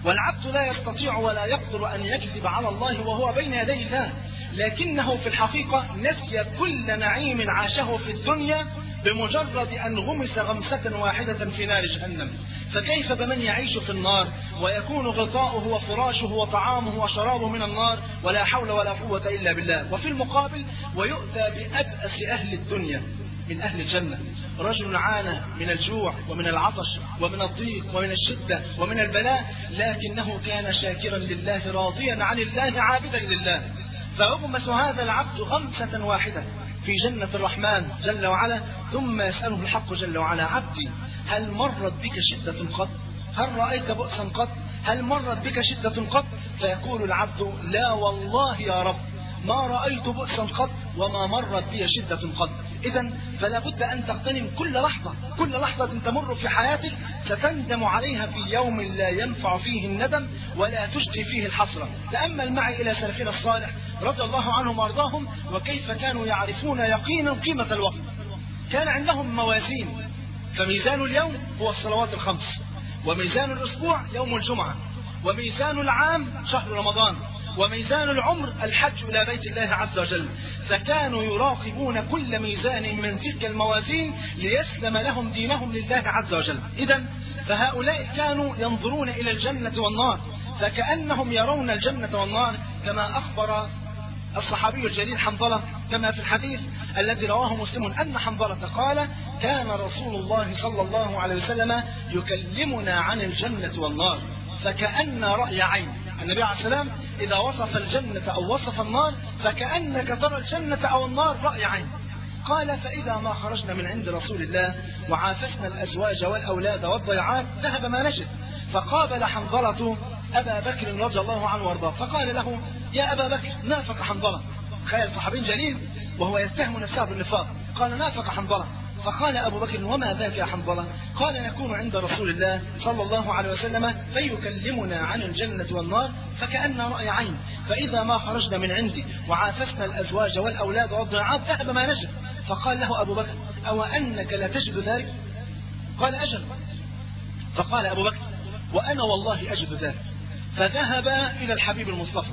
Speaker 3: والعبد لا يستطيع ولا يقدر أن يكذب على الله وهو بين يدي الله، لكنه في الحقيقة نسي كل نعيم عاشه في الدنيا بمجرد أن غمس غمسة واحدة في نار جهنم. فكيف بمن يعيش في النار ويكون غطاؤه وفراشه وطعامه وشرابه من النار ولا حول ولا قوة إلا بالله؟ وفي المقابل ويؤتى بأبأس أهل الدنيا من أهل الجنة، رجل عانى من الجوع ومن العطش ومن الضيق ومن الشدة ومن البلاء، لكنه كان شاكرا لله راضيا عن الله عابدا لله، فيغمس هذا العبد غمسة واحدة في جنة الرحمن جل وعلا، ثم يسأله الحق جل وعلا: عبدي هل مرت بك شدة قط؟ هل رأيت بؤسا قط؟ هل مرت بك شدة قط؟ فيقول العبد: لا والله يا رب ما رأيت بؤسا قط وما مرت بي شدة قط. إذا فلا بد أن تغتنم كل لحظة، كل لحظة تمر في حياتك ستندم عليها في يوم لا ينفع فيه الندم ولا تجدي فيه الحسرة. تأمل معي إلى سلفنا الصالح رضي الله عنهم وارضاهم، وكيف كانوا يعرفون يقينا قيمة الوقت. كان عندهم موازين، فميزان اليوم هو الصلوات الخمس، وميزان الأسبوع يوم الجمعة، وميزان العام شهر رمضان، وميزان العمر الحج إلى بيت الله عز وجل. فكانوا يراقبون كل ميزان من تلك الموازين ليسلم لهم دينهم لله عز وجل. إذن فهؤلاء كانوا ينظرون إلى الجنة والنار فكأنهم يرون الجنة والنار، كما أخبر الصحابي الجليل حنظلة كما في الحديث الذي رواه مسلم أن حنظلة قال: كان رسول الله صلى الله عليه وسلم يكلمنا عن الجنة والنار فكأن رأي عين. النبي عليه السلام إذا وصف الجنة أو وصف النار فكأنك ترى الجنة أو النار رأي عين. قال: فإذا ما خرجنا من عند رسول الله وعافسنا الأزواج والأولاد والضيعات ذهب ما نجد. فقابل حنظلة أبا بكر رضي الله عنه وارضاه فقال له: يا أبا بكر نافق حنظلة. خير صحابي جليل وهو يتهم نفسه بالنفاق، قال: نافق حنظلة. فقال أبو بكر: وما ذاك يا حنظلة؟ قال: نكون عند رسول الله صلى الله عليه وسلم فيكلمنا عن الجنة والنار فكأن رأي عين، فإذا ما خرجنا من عندي وعافسنا الأزواج والأولاد والضيعات ذهب ما نجد. فقال له أبو بكر: أو أنك لا تجد ذلك؟ قال: أجل. فقال أبو بكر: وأنا والله أجد ذلك. فذهب إلى الحبيب المصطفى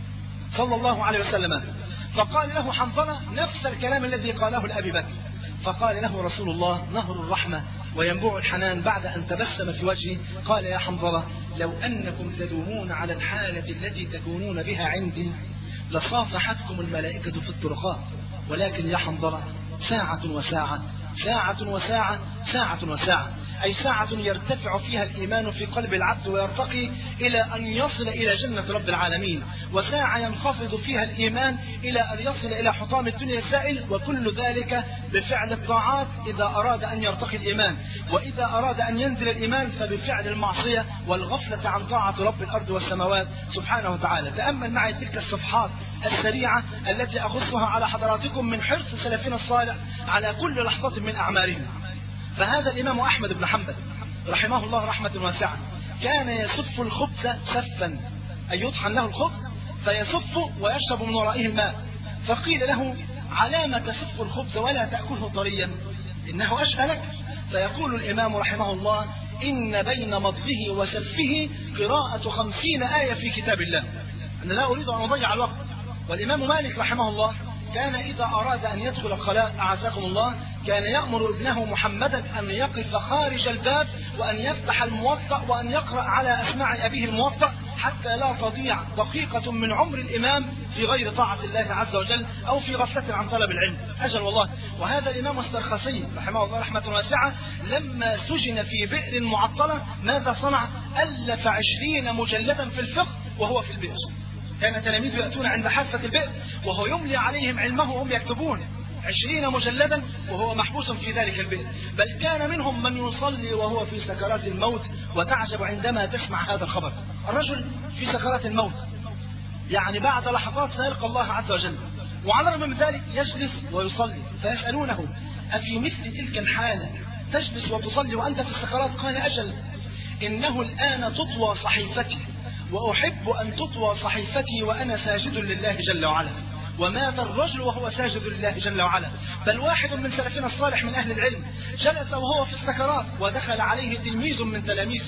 Speaker 3: صلى الله عليه وسلم فقال له حنظلة نفس الكلام الذي قاله لأبي بكر. فقال له رسول الله نهر الرحمة وينبوع الحنان بعد أن تبسم في وجهه قال: يا حنظلة لو أنكم تدومون على الحالة التي تكونون بها عندي لصافحتكم الملائكة في الطرقات، ولكن يا حنظلة ساعة وساعة ساعة وساعة ساعة وساعة، أي ساعة يرتفع فيها الإيمان في قلب العبد ويرتقي إلى أن يصل إلى جنة رب العالمين، وساعة ينخفض فيها الإيمان إلى أن يصل إلى حطام الدنيا السائل، وكل ذلك بفعل الطاعات إذا أراد أن يرتقي الإيمان، وإذا أراد أن ينزل الإيمان فبفعل المعصية والغفلة عن طاعة رب الأرض والسماوات سبحانه وتعالى. تأمل معي تلك الصفحات السريعة التي أخصها على حضراتكم من حرص سلفنا الصالح على كل لحظة من أعمالهم. فهذا الإمام أحمد بن حنبل رحمه الله رحمة واسعة كان يسف الخبز سفا، أي يطحن له الخبز فيسف ويشرب من ورائه الماء. فقيل له: علام تسف الخبز ولا تأكله طريا؟ إنه أشهى لك. فيقول الإمام رحمه الله: إن بين مضغه وسفه قراءة خمسين آية في كتاب الله. أنا لا أريد أن أضيع الوقت. والإمام مالك رحمه الله كان إذا أراد أن يدخل الخلاء أعزكم الله كان يأمر ابنه محمدا أن يقف خارج الباب وأن يفتح الموطأ وأن يقرأ على أسماع أبيه الموطأ حتى لا تضيع دقيقة من عمر الإمام في غير طاعة الله عز وجل أو في غفلة عن طلب العلم. أجل والله. وهذا الإمام السرخسي رحمه الله رحمة واسعة لما سجن في بئر معطلة ماذا صنع؟ ألف عشرين مجلدا في الفقه وهو في البئر. كان تلاميذه يأتون عند حافة البئر وهو يملي عليهم علمه وهم يكتبون عشرين مجلدا وهو محبوس في ذلك البئر. بل كان منهم من يصلي وهو في سكرات الموت، وتعجب عندما تسمع هذا الخبر. الرجل في سكرات الموت، يعني بعد لحظات سيلقى الله عز وجل، وعلى الرغم من ذلك يجلس ويصلي. فيسألونه: أفي مثل تلك الحالة تجلس وتصلي وأنت في السكرات؟ قال: أجل، إنه الآن تطوى صحيفتي وأحب أن تطوى صحيفتي وأنا ساجد لله جل وعلا. ومات الرجل وهو ساجد لله جل وعلا. بل واحد من سلفنا الصالح من أهل العلم جلس وهو في السكرات ودخل عليه تلميذ من تلاميذه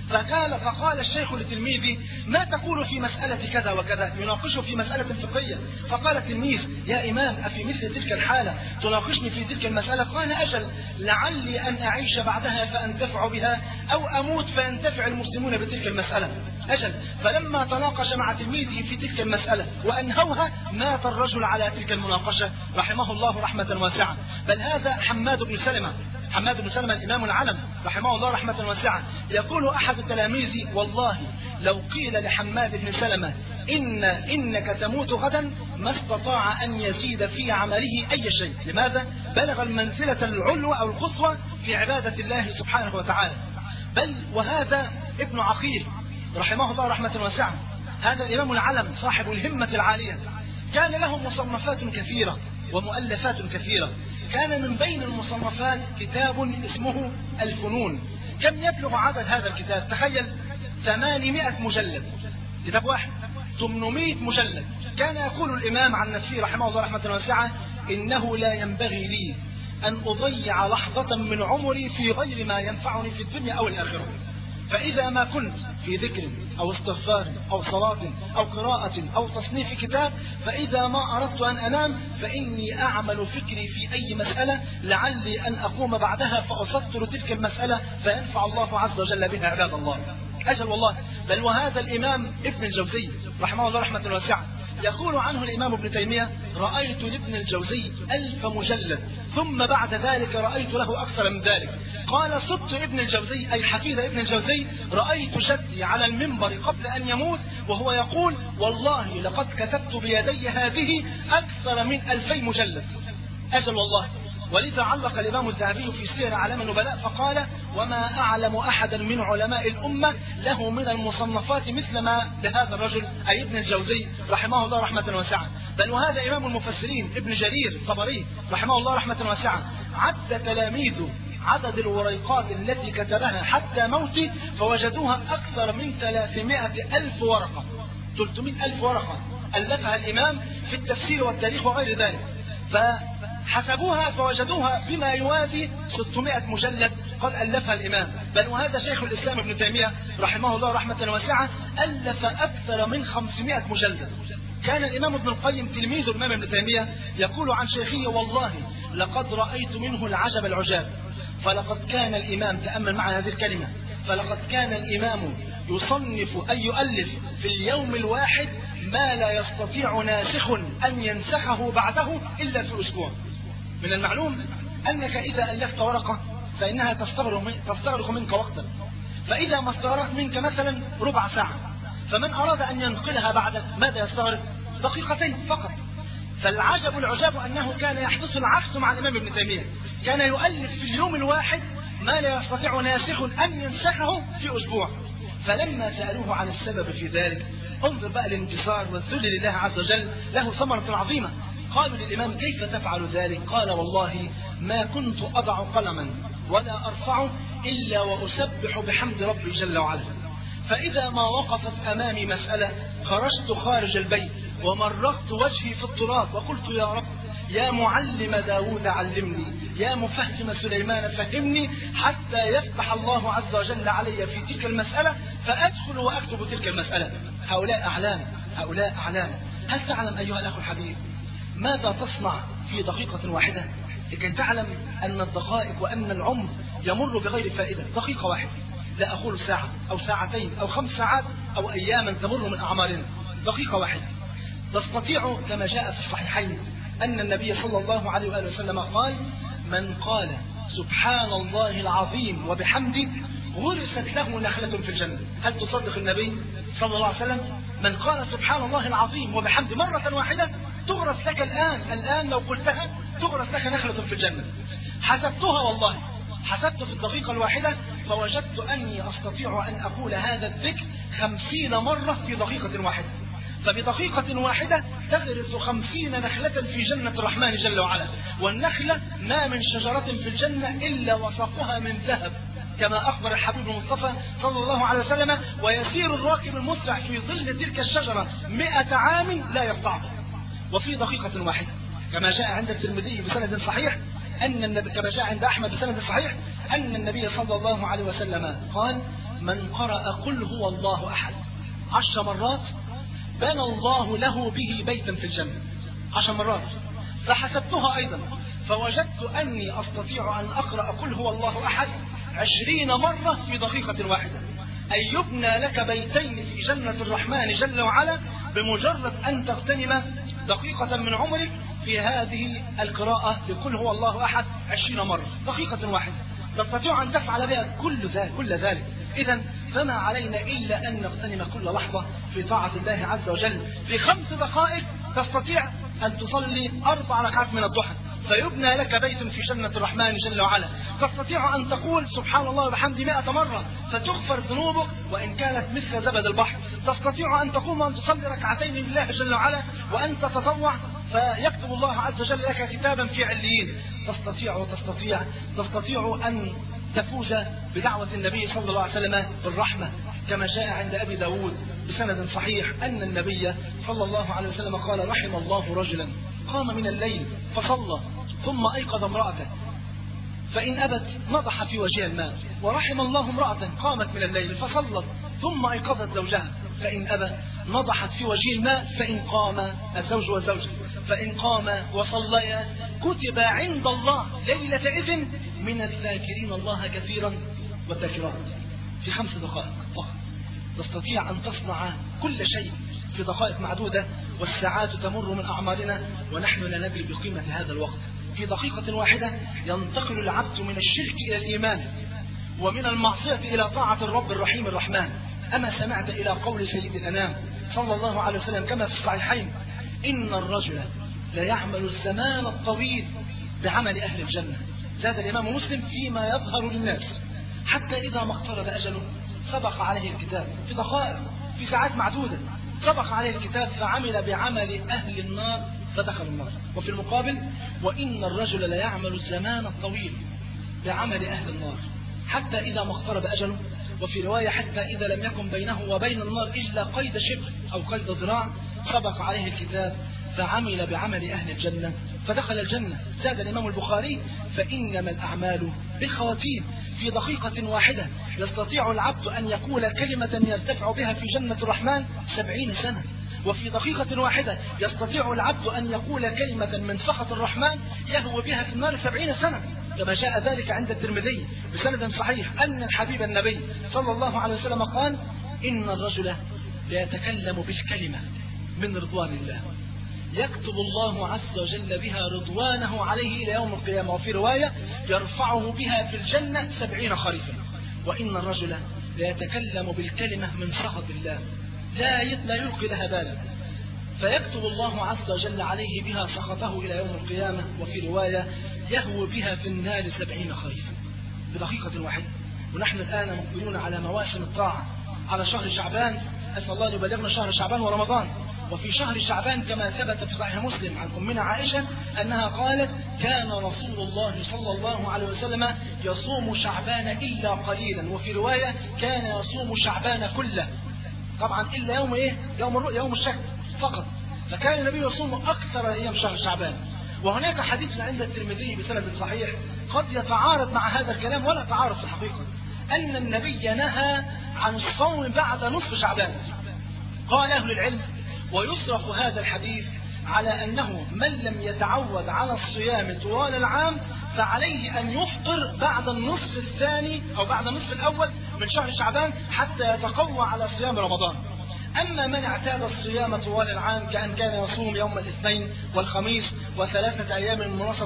Speaker 3: فقال فقال الشيخ لتلميذه: ما تقول في مسألة كذا وكذا؟ يناقشه في مسألة فقهية. فقال التلميذ: يا إمام، أفي مثل تلك الحالة تناقشني في تلك المسألة؟ قال: أجل، لعلي أن أعيش بعدها فأنتفع بها، أو أموت فينتفع المسلمون بتلك المسألة. أجل. فلما تناقش مع تلميذه في تلك المسألة وأنهوها، مات الرجل على تلك المناقشة رحمه الله رحمة واسعة. بل هذا حماد بن سلمة، حماد بن سلمة الإمام العلم رحمه الله رحمة واسعة، يقول أحد تلاميذي: والله لو قيل لحماد بن سلمة إن إنك تموت غدا ما استطاع أن يزيد في عمله أي شيء. لماذا؟ بلغ المنزلة العلوى أو القصوى في عبادة الله سبحانه وتعالى. بل وهذا ابن عقيل رحمه الله رحمة واسعة، هذا الإمام العلم صاحب الهمة العالية، كان له مصنفات كثيرة ومؤلفات كثيرة. كان من بين المصنفات كتاب اسمه الفنون. كم يبلغ عدد هذا الكتاب؟ تخيل، ثمانمائة مجلد، كتاب واحد ثمانمائة مجلد. كان يقول الإمام عن نفسه رحمه الله رحمة واسعة: إنه لا ينبغي لي أن أضيع لحظة من عمري في غير ما ينفعني في الدنيا أو الآخرة. فإذا ما كنت في ذكر أو استغفار أو صلاة أو قراءة أو تصنيف كتاب، فإذا ما أردت أن أنام فإني أعمل فكري في أي مسألة لعلي أن أقوم بعدها فأسطر تلك المسألة فينفع الله عز وجل بها عباد الله. أجل والله. بل وهذا الإمام ابن الجوزي رحمه الله رحمة واسعة، يقول عنه الإمام ابن تيمية: رأيت لابن الجوزي ألف مجلد، ثم بعد ذلك رأيت له أكثر من ذلك. قال: صبت ابن الجوزي أي حفيد ابن الجوزي، رأيت جدي على المنبر قبل أن يموت وهو يقول: والله لقد كتبت بيدي هذه أكثر من ألفي مجلد. أجل والله. ولذا علق الإمام الذهبي في سير أعلام النبلاء فقال: وما أعلم أحدا من علماء الأمة له من المصنفات مثل ما لهذا الرجل أي ابن الجوزي رحمه الله رحمة واسعة. بل وهذا إمام المفسرين ابن جرير الطبري رحمه الله رحمة واسعة عد تلاميذه عدد الوريقات التي كتبها حتى موته فوجدوها أكثر من ثلاثمائة ألف ورقة، ثلاثمائة ألف ورقة ألفها الإمام في التفسير والتاريخ وغير ذلك. فحسبوها فوجدوها بما يوازي ستمائة مجلد قد ألفها الإمام. بل وهذا شيخ الإسلام ابن تيمية رحمه الله رحمة واسعة ألف أكثر من خمسمائة مجلد. كان الإمام ابن القيم تلميذ الإمام ابن تيمية يقول عن شيخه: والله لقد رأيت منه العجب العجاب. فلقد كان الإمام، تأمل معنا هذه الكلمة، فلقد كان الإمام يصنف أن يؤلف في اليوم الواحد ما لا يستطيع ناسخ أن ينسخه بعده إلا في أسبوع. من المعلوم أنك إذا ألفت ورقة فإنها تستغرق منك وقتا، فإذا ما استغرقت منك مثلا ربع ساعة، فمن أراد أن ينقلها بعدك ماذا يستغرق؟ دقيقتين فقط. فالعجب العجاب أنه كان يحدث العكس مع الإمام ابن تيمية، كان يؤلف في اليوم الواحد ما لا يستطيع ناسخ أن ينسخه في أسبوع. فلما سألوه عن السبب في ذلك، انظر بقى الانتصار والذل لله عز وجل له ثمرة عظيمة. قالوا للإمام: كيف تفعل ذلك؟ قال: والله ما كنت أضع قلما ولا أرفعه إلا وأسبح بحمد ربي جل وعلا. فإذا ما وقفت أمامي مسألة خرجت خارج البيت ومرغت وجهي في التراب وقلت: يا رب، يا معلم داود علمني، يا مفهم سليمان فهمني، حتى يفتح الله عز وجل علي في تلك المسألة فأدخل وأكتب تلك المسألة. هؤلاء أعلام، هؤلاء أعلام. هل تعلم أيها الأخ الحبيب ماذا تصنع في دقيقة واحدة لكي تعلم أن الدقائق وأن العمر يمر بغير فائدة؟ دقيقة واحدة، لا أقول ساعة أو ساعتين أو خمس ساعات أو أياما تمر من أعمارنا، دقيقة واحدة. تستطيع كما جاء في الصحيحين أن النبي صلى الله عليه وآله وسلم قال: من قال سبحان الله العظيم وبحمده غرست له نخلة في الجنة. هل تصدق النبي صلى الله عليه وسلم؟ من قال سبحان الله العظيم وبحمده مرة واحدة تغرس لك الآن الآن لو قلتها تغرس لك نخلة في الجنة. حسبتها والله، حسبت في الدقيقة الواحدة فوجدت أني أستطيع أن أقول هذا الذكر خمسين مرة في دقيقة واحدة. فبدقيقة واحدة تغرس خمسين نخلة في جنة الرحمن جل وعلا. والنخلة ما من شجرة في الجنة إلا وساقها من ذهب كما أخبر الحبيب المصطفى صلى الله عليه وسلم: ويسير الراكب المسرع في ظل تلك الشجرة مئة عام لا يقطعها. وفي دقيقة واحدة كما جاء عند الترمذي بسند صحيح أن النبي كما جاء عند أحمد بسند صحيح أن النبي صلى الله عليه وسلم قال: من قرأ قل هو الله أحد عشر مرات بنى الله له به بيتا في الجنة. عشر مرات. فحسبتها أيضا فوجدت أني أستطيع أن أقرأ قل هو الله أحد عشرين مرة في دقيقة واحدة. أي يبنى لك بيتين في جنة الرحمن جل وعلا بمجرد أن تغتنم دقيقة من عمرك في هذه القراءة لقل هو الله أحد عشرين مرة. دقيقة واحدة تستطيع أن تفعل بها كل ذلك, كل ذلك. إذن فما علينا إلا أن نغتنم كل لحظة في طاعة الله عز وجل. في خمس دقائق تستطيع أن تصلي أربع ركعات من الضحى فيبنى لك بيت في جنة الرحمن جل وعلا. تستطيع أن تقول سبحان الله وبحمده مئة مرة فتغفر ذنوبك وإن كانت مثل زبد البحر. تستطيع أن تقوم أن تصلي ركعتين لله جل وعلا وأن تتطوع فيكتب الله عز وجل لك كتابا في عليين. تستطيع وتستطيع تستطيع أن تفوز بدعوة النبي صلى الله عليه وسلم بالرحمة كما جاء عند أبي داود بسند صحيح أن النبي صلى الله عليه وسلم قال رحم الله رجلا قام من الليل فصلى ثم أيقظ امرأته فإن أبت نضح في وجهها الماء. ورحم الله امرأة قامت من الليل فصلت ثم أيقظت زوجها فإن أبت نضحت في وجه الماء. فإن قام الزوج والزوجة فإن قام وصليا كتب عند الله ليلة إذن من الذاكرين الله كثيرا والذاكرات. في خمس دقائق فقط تستطيع أن تصنع كل شيء في دقائق معدودة والساعات تمر من أعمارنا ونحن لا ندري بقيمة هذا الوقت. في دقيقة واحدة ينتقل العبد من الشرك إلى الإيمان ومن المعصية إلى طاعة الرب الرحيم الرحمن. أما سمعت إلى قول سيد الأنام صلى الله عليه وسلم كما في الصحيحين إن الرجل لا يعمل الزمان الطويل بعمل أهل الجنة. زاد الإمام مسلم فيما يظهر للناس حتى إذا ما اقترب أجله سبق عليه الكتاب في دقائق في ساعات معدودة سبق عليه الكتاب فعمل بعمل أهل النار فدخل النار. وفي المقابل وإن الرجل لا يعمل الزمان الطويل بعمل أهل النار حتى إذا ما اقترب أجله. وفي رواية حتى إذا لم يكن بينه وبين النار إلا قيد شبر أو قيد ذراع سبق عليه الكتاب فعمل بعمل أهل الجنة فدخل الجنة. زاد الإمام البخاري فإنما الأعمال بالخواتيم. في دقيقة واحدة يستطيع العبد أن يقول كلمة يرتفع بها في جنة الرحمن سبعين سنة. وفي دقيقة واحدة يستطيع العبد أن يقول كلمة من سخط الرحمن يهوى بها في النار سبعين سنة كما جاء ذلك عند الترمذي بسند صحيح أن الحبيب النبي صلى الله عليه وسلم قال إن الرجل لا يتكلم بالكلمة من رضوان الله يكتب الله عز وجل بها رضوانه عليه إلى يوم القيامة. وفي رواية يرفعه بها في الجنة سبعين خريفا. وإن الرجل لا يتكلم بالكلمة من سخط الله لا لا يلقي لها بالا فيكتب الله عز وجل عليه بها سخطه إلى يوم القيامة. وفي رواية يهوى بها في النار سبعين خريفا بدقيقة واحدة. ونحن الآن مقبلون على مواسم الطاعة على شهر شعبان. أسأل الله أن يبلغنا شهر شعبان ورمضان. وفي شهر شعبان كما ثبت في صحيح مسلم عن أمنا عائشة أنها قالت كان رسول الله صلى الله عليه وسلم يصوم شعبان إلا قليلا. وفي رواية كان يصوم شعبان كله طبعا إلا يوم إيه؟ يوم الرؤيا يوم الشك فقط. فكان النبي يصوم أكثر أيام شهر شعبان. وهناك حديث عند الترمذي بسند صحيح قد يتعارض مع هذا الكلام ولا تعارض في الحقيقة أن النبي نهى عن الصوم بعد نصف شعبان. قال أهل العلم ويصرف هذا الحديث على أنه من لم يتعود على الصيام طوال العام فعليه أن يفطر بعد النصف الثاني أو بعد النصف الأول من شهر شعبان حتى يتقوى على صيام رمضان. أما من اعتاد الصيام طوال العام كأن كان يصوم يوم الاثنين والخميس وثلاثة أيام من منتصف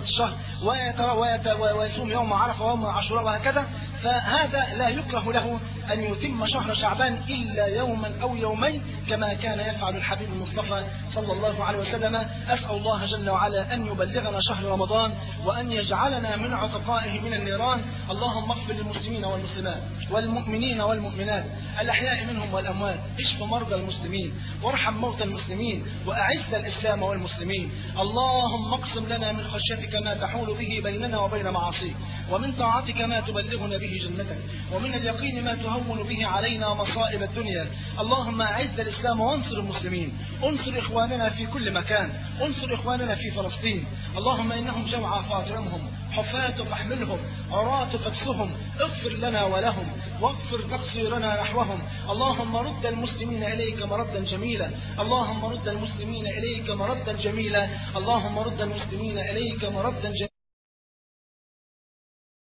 Speaker 3: الشهر ويصوم يوم عرفة ويوم عاشوراء وهكذا فهذا لا يكره له أن يتم شهر شعبان إلا يوما أو يومين كما كان يفعل الحبيب المصطفى صلى الله عليه وسلم. أسأل الله جل وعلا أن يبلغنا شهر رمضان وأن يجعلنا من عتقائه من النيران. اللهم اغفر للمسلمين والمسلمات والمؤمنين والمؤمنات الأحياء منهم والأموات. اشف مرضى المسلمين وارحم موتى المسلمين وأعز الإسلام والمسلمين. اللهم اقسم لنا من خشيتك ما تحول به بيننا وبين معاصيك ومن طاعتك ما تبلغنا به جنتك ومن اليقين ما تهون به علينا مصائب الدنيا. اللهم أعز الإسلام وانصر المسلمين. انصر إخواننا في كل مكان. انصر إخواننا في فلسطين. اللهم إنهم جوعى فاطعمهم حفاة فاحملهم، عراة فاكسهم، اغفر لنا ولهم واغفر تقصيرنا نحوهم. اللهم رد المسلمين إليك مردا جميلا، اللهم رد المسلمين إليك مردا جميلا، اللهم رد المسلمين إليك مردا جميلا.